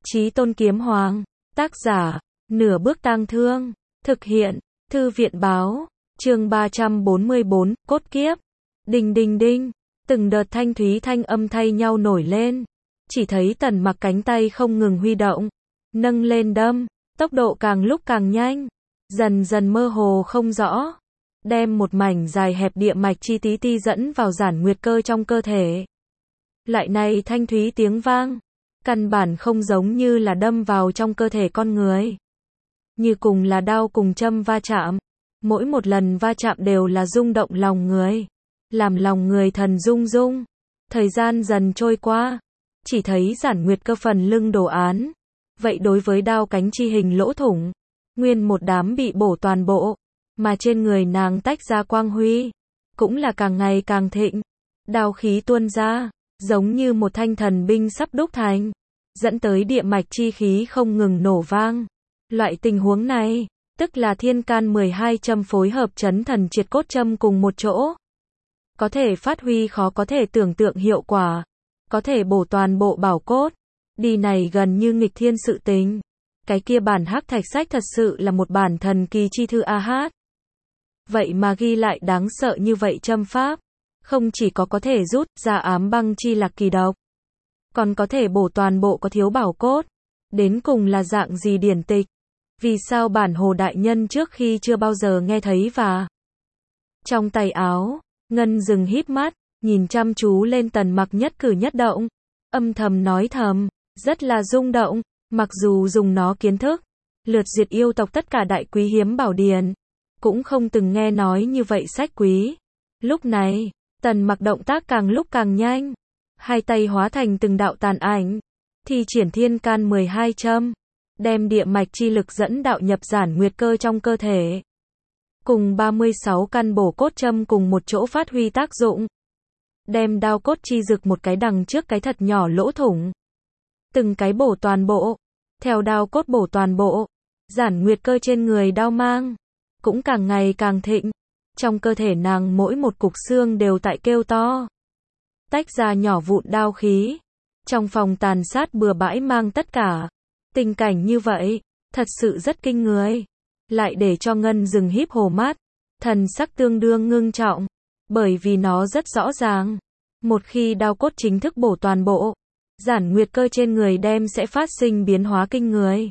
Chí Tôn Kiếm Hoàng, tác giả, Nửa Bước Tang Thương, thực hiện, Thư viện báo, chương 344, cốt kiếp. Đinh đinh đinh, từng đợt thanh thúy thanh âm thay nhau nổi lên. Chỉ thấy Tần Mặc cánh tay không ngừng huy động, nâng lên đâm, tốc độ càng lúc càng nhanh, dần dần mơ hồ không rõ, đem một mảnh dài hẹp địa mạch chi tí ti dẫn vào giản nguyệt cơ trong cơ thể. Loại này thanh thúy tiếng vang, căn bản không giống như là đâm vào trong cơ thể con người. Như cùng là đao cùng châm va chạm, mỗi một lần va chạm đều là rung động lòng người, làm lòng người thần rung rung. Thời gian dần trôi qua, chỉ thấy giản nguyệt cơ phần lưng đồ án. Vậy đối với đao cánh chi hình lỗ thủng, nguyên một đám bị bổ toàn bộ, mà trên người nàng tách ra quang huy, cũng là càng ngày càng thịnh. Đao khí tuôn ra, giống như một thanh thần binh sắp đúc thành, dẫn tới địa mạch chi khí không ngừng nổ vang. Loại tình huống này, tức là thiên can 12 châm phối hợp chấn thần triệt cốt châm cùng một chỗ. Có thể phát huy khó có thể tưởng tượng hiệu quả, có thể bổ toàn bộ bảo cốt. Đi này gần như nghịch thiên sự tình. Cái kia bản hắc thạch sách thật sự là một bản thần kỳ chi thư a hát. Vậy mà ghi lại đáng sợ như vậy châm pháp, không chỉ có thể rút ra ám băng chi lạc kỳ độc, còn có thể bổ toàn bộ có thiếu bảo cốt. Đến cùng là dạng gì điển tịch? Vì sao bản Hồ đại nhân trước khi chưa bao giờ nghe thấy và trong tay áo, Ngân dừng híp mắt, nhìn chăm chú lên Tần Mặc nhất cử nhất động, âm thầm nói thầm, rất là rung động, mặc dù dùng nó kiến thức, lượt diệt yêu tộc tất cả đại quý hiếm bảo điển, cũng không từng nghe nói như vậy sách quý. Lúc này, Tần Mặc động tác càng lúc càng nhanh, hai tay hóa thành từng đạo tàn ảnh, thi triển thiên can 12 châm, đem địa mạch chi lực dẫn đạo nhập giản nguyệt cơ trong cơ thể. Cùng 36 căn bổ cốt châm cùng một chỗ phát huy tác dụng. Đem đao cốt chi rực một cái đằng trước cái thật nhỏ lỗ thủng. Từng cái bổ toàn bộ. Theo đao cốt bổ toàn bộ, giản nguyệt cơ trên người đao mang cũng càng ngày càng thịnh. Trong cơ thể nàng mỗi một cục xương đều tại kêu to, tách ra nhỏ vụn đao khí. Trong phòng tàn sát bừa bãi mang tất cả. Tình cảnh như vậy, thật sự rất kinh người. Lại để cho Ngân dừng híp hồ mắt, thần sắc tương đương ngưng trọng, bởi vì nó rất rõ ràng, một khi đao cốt chính thức bổ toàn bộ, giản nguyệt cơ trên người đem sẽ phát sinh biến hóa kinh người.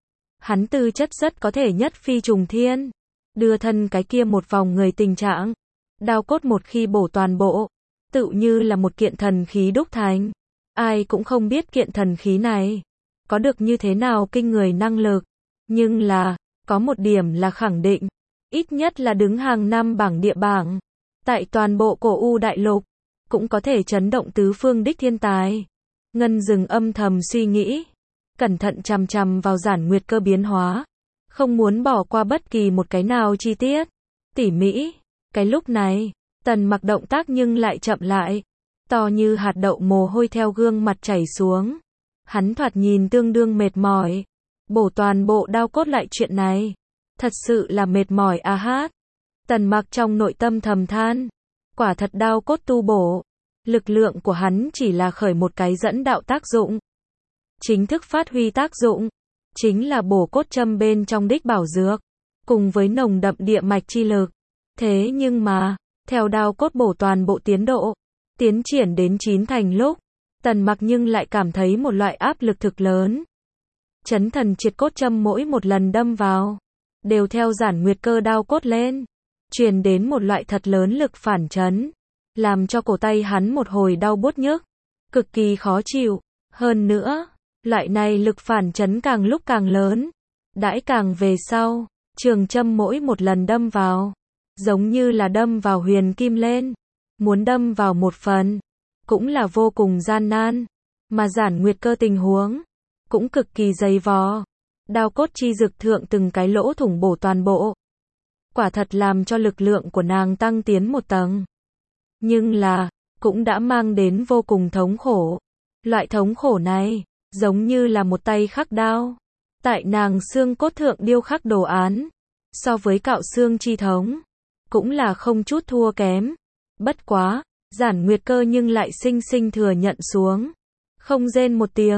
Hắn tư chất rất có thể nhất phi trùng thiên, đưa thân cái kia một vòng người tình trạng. Đao cốt một khi bổ toàn bộ, tự như là một kiện thần khí đúc thành. Ai cũng không biết kiện thần khí này có được như thế nào kinh người năng lực, nhưng là có một điểm là khẳng định, ít nhất là đứng hàng năm bảng địa bảng, tại toàn bộ cổ U đại lục, cũng có thể chấn động tứ phương đích thiên tài. Ngân dừng âm thầm suy nghĩ, cẩn thận chằm chằm vào giản nguyệt cơ biến hóa, không muốn bỏ qua bất kỳ một cái nào chi tiết tỉ mỉ. Cái lúc này, Tần Mặc động tác nhưng lại chậm lại, to như hạt đậu mồ hôi theo gương mặt chảy xuống. Hắn thoạt nhìn tương đương mệt mỏi. Bổ toàn bộ đao cốt lại chuyện này, thật sự là mệt mỏi a hát. Tần Mặc trong nội tâm thầm than, quả thật đao cốt tu bổ, lực lượng của hắn chỉ là khởi một cái dẫn đạo tác dụng. Chính thức phát huy tác dụng, chính là bổ cốt châm bên trong đích bảo dược, cùng với nồng đậm địa mạch chi lực. Thế nhưng mà, theo đao cốt bổ toàn bộ tiến độ, tiến triển đến 9 thành lúc, Tần Mặc nhưng lại cảm thấy một loại áp lực thực lớn. Chấn thần triệt cốt châm mỗi một lần đâm vào, đều theo giản nguyệt cơ đao cốt lên, truyền đến một loại thật lớn lực phản chấn, làm cho cổ tay hắn một hồi đau buốt nhức, cực kỳ khó chịu. Hơn nữa, loại này lực phản chấn càng lúc càng lớn, đãi càng về sau, trường châm mỗi một lần đâm vào, giống như là đâm vào huyền kim lên, muốn đâm vào một phần, cũng là vô cùng gian nan, mà giản nguyệt cơ tình huống cũng cực kỳ dày vò. Đao cốt chi rực thượng từng cái lỗ thủng bổ toàn bộ, quả thật làm cho lực lượng của nàng tăng tiến một tầng. Nhưng là, cũng đã mang đến vô cùng thống khổ. Loại thống khổ này, giống như là một tay khắc đao, tại nàng xương cốt thượng điêu khắc đồ án, so với cạo xương chi thống, cũng là không chút thua kém. Bất quá, giản nguyệt cơ nhưng lại sinh sinh thừa nhận xuống, không rên một tiếng.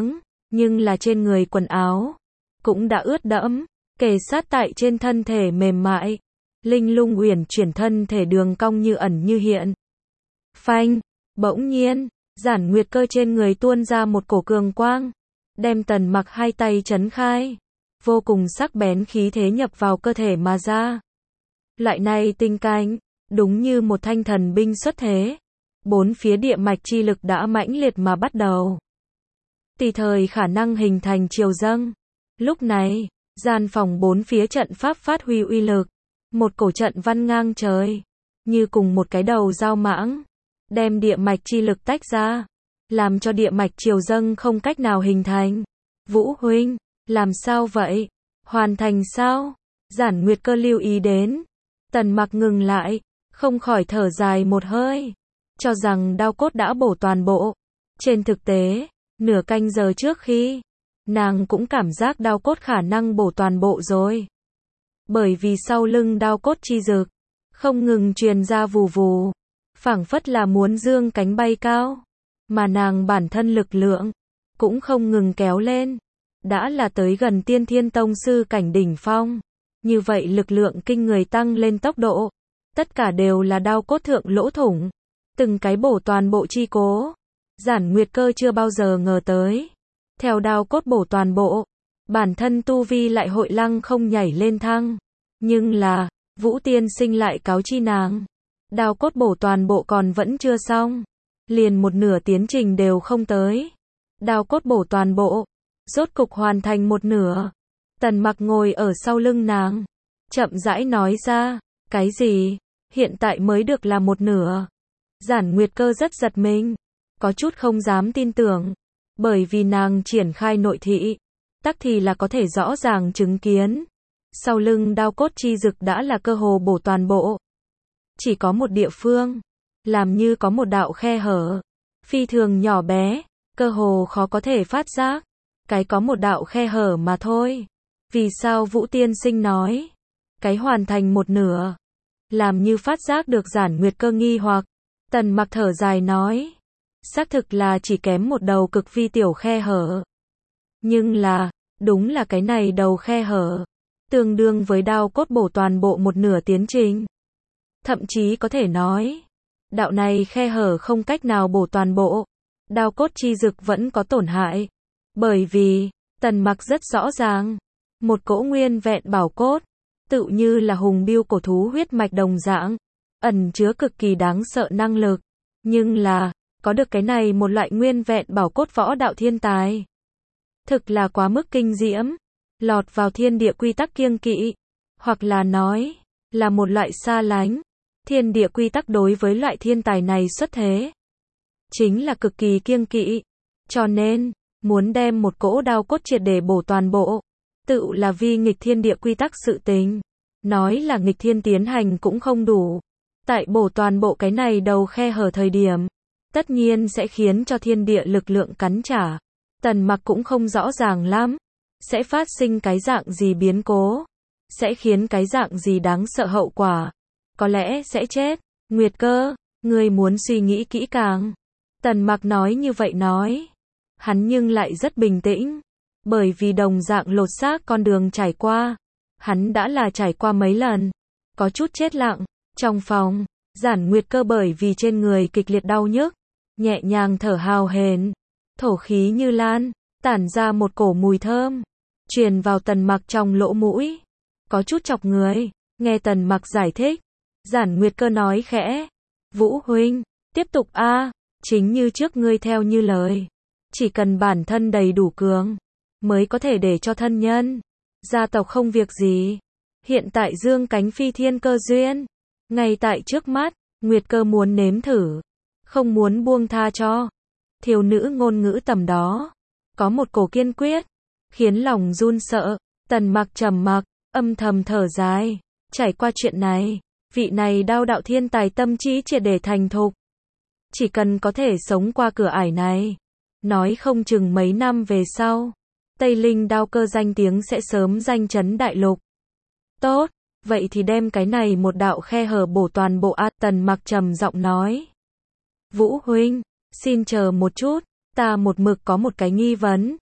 nhưng là trên người quần áo cũng đã ướt đẫm, kề sát tại trên thân thể mềm mại, linh lung uyển chuyển thân thể đường cong như ẩn như hiện. Phanh, bỗng nhiên, Giản Nguyệt Cơ trên người tuôn ra một cổ cường quang, đem Tần Mặc hai tay chấn khai, vô cùng sắc bén khí thế nhập vào cơ thể mà ra. Loại này tình cảnh, đúng như một thanh thần binh xuất thế, bốn phía địa mạch chi lực đã mãnh liệt mà bắt đầu. Tùy thời khả năng hình thành triều dâng. Lúc này, gian phòng bốn phía trận pháp phát huy uy lực, một cổ trận văn ngang trời, như cùng một cái đầu dao mãng, đem địa mạch chi lực tách ra, làm cho địa mạch triều dâng không cách nào hình thành. Vũ huynh, làm sao vậy? Hoàn thành sao? Giản Nguyệt Cơ lưu ý đến. Tần Mặc ngừng lại, không khỏi thở dài một hơi, cho rằng đao cốt đã bổ toàn bộ. Trên thực tế, nửa canh giờ trước khi, nàng cũng cảm giác đao cốt khả năng bổ toàn bộ rồi. Bởi vì sau lưng đao cốt chi dực, không ngừng truyền ra vù vù, phảng phất là muốn dương cánh bay cao, mà nàng bản thân lực lượng cũng không ngừng kéo lên, đã là tới gần Tiên Thiên Tông sư cảnh đỉnh phong. Như vậy lực lượng kinh người tăng lên tốc độ, tất cả đều là đao cốt thượng lỗ thủng, từng cái bổ toàn bộ chi cố. Giản Nguyệt Cơ chưa bao giờ ngờ tới, theo đao cốt bổ toàn bộ, bản thân tu vi lại hội lăng không nhảy lên thăng. Nhưng là, Vũ tiên sinh lại cáo chi nàng, đao cốt bổ toàn bộ còn vẫn chưa xong, liền một nửa tiến trình đều không tới. Đao cốt bổ toàn bộ, rốt cục hoàn thành một nửa. Tần Mặc ngồi ở sau lưng nàng, chậm rãi nói ra, cái gì? Hiện tại mới được là một nửa. Giản Nguyệt Cơ rất giật mình, có chút không dám tin tưởng, bởi vì nàng triển khai nội thị, tắc thì là có thể rõ ràng chứng kiến. Sau lưng đao cốt chi dực đã là cơ hồ bổ toàn bộ. Chỉ có một địa phương, làm như có một đạo khe hở, phi thường nhỏ bé, cơ hồ khó có thể phát giác. Cái có một đạo khe hở mà thôi. Vì sao Vũ tiên sinh nói, cái hoàn thành một nửa, làm như phát giác được Giản Nguyệt Cơ nghi hoặc. Tần Mặc thở dài nói, xác thực là chỉ kém một đầu cực vi tiểu khe hở. Nhưng là, đúng là cái này đầu khe hở, tương đương với đao cốt bổ toàn bộ một nửa tiến trình. Thậm chí có thể nói, đạo này khe hở không cách nào bổ toàn bộ, đao cốt chi dực vẫn có tổn hại. Bởi vì, Tần Mặc rất rõ ràng, một cỗ nguyên vẹn bảo cốt, tự như là hùng bưu cổ thú huyết mạch đồng dạng, ẩn chứa cực kỳ đáng sợ năng lực. Nhưng là, có được cái này một loại nguyên vẹn bảo cốt võ đạo thiên tài, thực là quá mức kinh diễm, lọt vào thiên địa quy tắc kiêng kỵ, hoặc là nói, là một loại xa lánh. Thiên địa quy tắc đối với loại thiên tài này xuất thế, chính là cực kỳ kiêng kỵ. Cho nên, muốn đem một cỗ đao cốt triệt để bổ toàn bộ, tự là vi nghịch thiên địa quy tắc sự tình. Nói là nghịch thiên tiến hành cũng không đủ. Tại bổ toàn bộ cái này đầu khe hở thời điểm, tất nhiên sẽ khiến cho thiên địa lực lượng cắn trả. Tần Mặc cũng không rõ ràng lắm, sẽ phát sinh cái dạng gì biến cố, sẽ khiến cái dạng gì đáng sợ hậu quả. Có lẽ sẽ chết. Nguyệt Cơ, ngươi muốn suy nghĩ kỹ càng. Tần Mặc nói như vậy nói. Hắn nhưng lại rất bình tĩnh, bởi vì đồng dạng lột xác con đường trải qua, hắn đã là trải qua mấy lần, có chút chết lặng. Trong phòng, Giản Nguyệt Cơ bởi vì trên người kịch liệt đau nhức, nhẹ nhàng thở hào hển, thổ khí như lan, tản ra một cổ mùi thơm, truyền vào Tần Mặc trong lỗ mũi, có chút chọc người. Nghe Tần Mặc giải thích, Giản Nguyệt Cơ nói khẽ, Vũ huynh, tiếp tục a, chính như trước ngươi theo như lời, chỉ cần bản thân đầy đủ cường, mới có thể để cho thân nhân, gia tộc không việc gì. Hiện tại dương cánh phi thiên cơ duyên, ngay tại trước mắt, Nguyệt Cơ muốn nếm thử, không muốn buông tha cho. Thiếu nữ ngôn ngữ tầm đó, có một cổ kiên quyết, khiến lòng run sợ. Tần Mặc trầm mặc, âm thầm thở dài, trải qua chuyện này, vị này đao đạo thiên tài tâm trí triệt để thành thục. Chỉ cần có thể sống qua cửa ải này, nói không chừng mấy năm về sau, Tây Linh đao cơ danh tiếng sẽ sớm danh chấn đại lục. Tốt, vậy thì đem cái này một đạo khe hở bổ toàn bộ a. Tần Mặc trầm giọng nói. Vũ huynh, xin chờ một chút, ta một mực có một cái nghi vấn.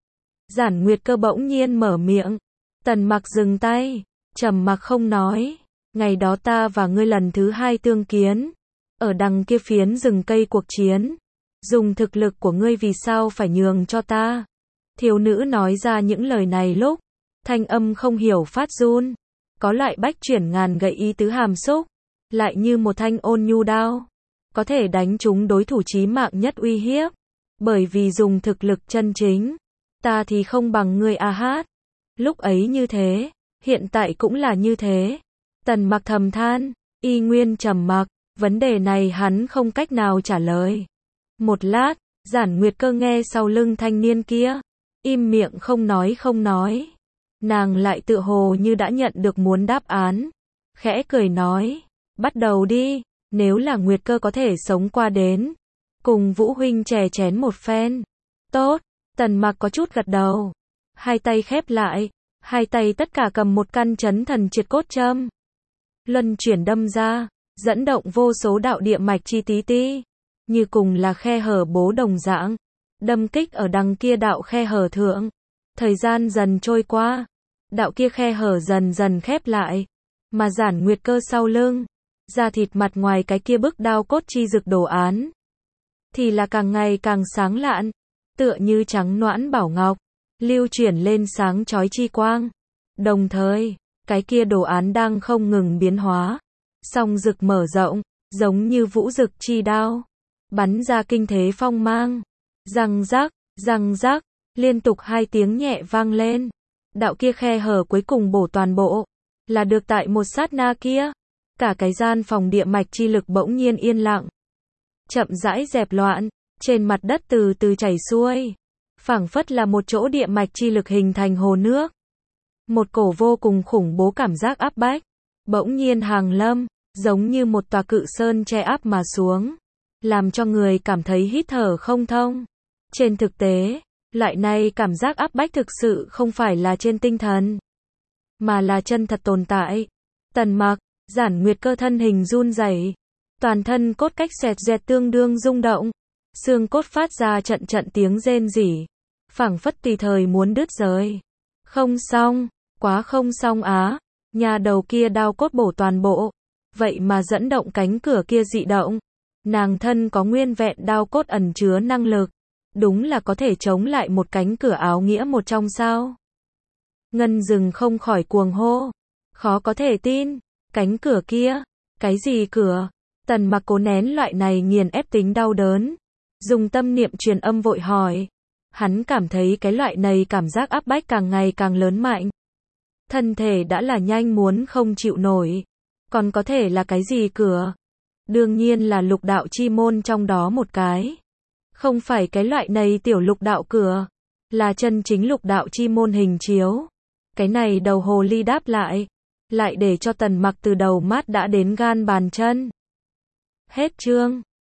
Giản Nguyệt Cơ bỗng nhiên mở miệng. Tần Mặc dừng tay, trầm mặc không nói. Ngày đó ta và ngươi lần thứ hai tương kiến, ở đằng kia phiến rừng cây cuộc chiến. Dùng thực lực của ngươi vì sao phải nhường cho ta? Thiếu nữ nói ra những lời này lúc, thanh âm không hiểu phát run. Có loại bách chuyển ngàn gậy ý tứ hàm xúc, lại như một thanh ôn nhu đao, có thể đánh trúng đối thủ chí mạng nhất uy hiếp. Bởi vì dùng thực lực chân chính, ta thì không bằng ngươi a hát. Lúc ấy như thế, hiện tại cũng là như thế. Tần Mặc thầm than, y nguyên trầm mặc, vấn đề này hắn không cách nào trả lời. Một lát, Giản Nguyệt Cơ nghe sau lưng thanh niên kia, im miệng không nói. Nàng lại tựa hồ như đã nhận được muốn đáp án, khẽ cười nói, bắt đầu đi, nếu là Nguyệt Cơ có thể sống qua đến, cùng Vũ huynh chè chén một phen. Tốt, Tần Mặc có chút gật đầu, hai tay khép lại, hai tay tất cả cầm một căn chấn thần triệt cốt châm. Luân chuyển đâm ra, dẫn động vô số đạo địa mạch chi tí ti, như cùng là khe hở bố đồng dạng, đâm kích ở đằng kia đạo khe hở thượng. Thời gian dần trôi qua, đạo kia khe hở dần dần khép lại, mà Giản Nguyệt Cơ sau lưng, da thịt mặt ngoài cái kia bức đao cốt chi rực đồ án, thì là càng ngày càng sáng lạn, tựa như trắng noãn bảo ngọc, lưu chuyển lên sáng chói chi quang. Đồng thời, cái kia đồ án đang không ngừng biến hóa, song rực mở rộng, giống như vũ rực chi đao, bắn ra kinh thế phong mang. Răng rắc, liên tục hai tiếng nhẹ vang lên. Đạo kia khe hở cuối cùng bổ toàn bộ, là được tại một sát na kia. Cả cái gian phòng địa mạch chi lực bỗng nhiên yên lặng, chậm rãi dẹp loạn, trên mặt đất từ từ chảy xuôi, phảng phất là một chỗ địa mạch chi lực hình thành hồ nước. Một cổ vô cùng khủng bố cảm giác áp bách, bỗng nhiên hàng lâm, giống như một tòa cự sơn che áp mà xuống, làm cho người cảm thấy hít thở không thông. Trên thực tế, loại này cảm giác áp bách thực sự không phải là trên tinh thần, mà là chân thật tồn tại. Tần Mặc, Giản Nguyệt Cơ thân hình run rẩy, toàn thân cốt cách xẹt dẹt tương đương rung động, xương cốt phát ra trận trận tiếng rên rỉ, phảng phất tùy thời muốn đứt rời. Không xong, quá không xong á, nhà đầu kia đao cốt bổ toàn bộ, vậy mà dẫn động cánh cửa kia dị động. Nàng thân có nguyên vẹn đao cốt ẩn chứa năng lực, đúng là có thể chống lại một cánh cửa áo nghĩa một trong sao. Ngân Dừng không khỏi cuồng hô, khó có thể tin, cánh cửa kia, cái gì cửa? Tần Mặc cố nén loại này nghiền ép tính đau đớn, dùng tâm niệm truyền âm vội hỏi. Hắn cảm thấy cái loại này cảm giác áp bách càng ngày càng lớn mạnh, thân thể đã là nhanh muốn không chịu nổi. Còn có thể là cái gì cửa? Đương nhiên là lục đạo chi môn trong đó một cái. Không phải cái loại này tiểu lục đạo cửa, là chân chính lục đạo chi môn hình chiếu. Cái này đầu hồ ly đáp lại để cho Tần Mặc từ đầu mát đã đến gan bàn chân. Hết chương.